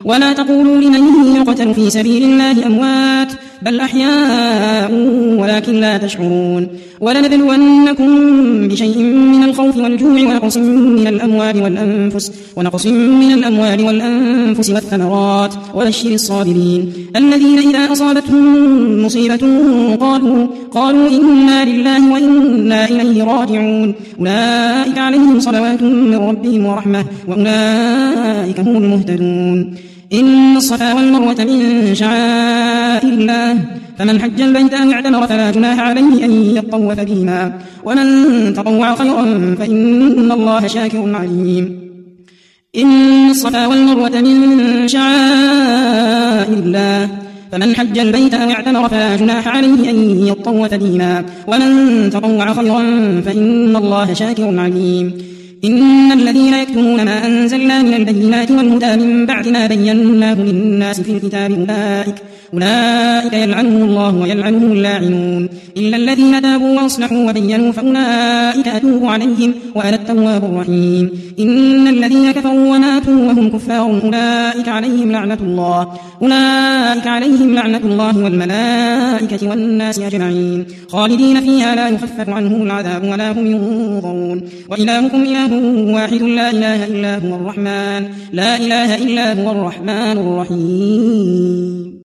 ولا تقولوا لمن يقتل في سبيل الله أموات بل أحياء ولكن لا تشعرون ولنبلونكم بشيء من الخوف والجوع ونقص من الأموال والأنفس والثمرات وبشر الصابرين الذين إذا أصابتهم مصيبة قالوا إنا لله وإنا إليه راجعون أولئك عليهم صلوات من ربهم ورحمة وأولئك هم المهتدون إن الصفا والمروة من شعائر الله فمن حج البيت أو اعتمر فلا جناح عليه أن يطوف بهما ومن تطوع خيرا فإن الله شاكر عليم إن الصفا والمروة من شعائر الله فمن حج البيت أو اعتمر فلا جناح عليه أن يطوف بهما ومن تطوع خيرا فإن الله شاكر عليم إن الذين يكتمون ما أنزلنا من البينات والهدى من بعد ما بيناه للناس في الكتاب أولئك يلعنهم الله ويلعنهم اللاعنون إلا الذين تابوا وأصلحوا وبينوا فأولئك أتوب عليهم وأنا التواب الرحيم إن الذين كفروا وماتوا وهم كفار أولئك عليهم لعنة الله والملائكة والناس أجمعين خالدين فيها لا يخفف عنهم العذاب ولا هم ينظرون وإلهكم إله واحد لا إله إلا هو الرحمن الرحيم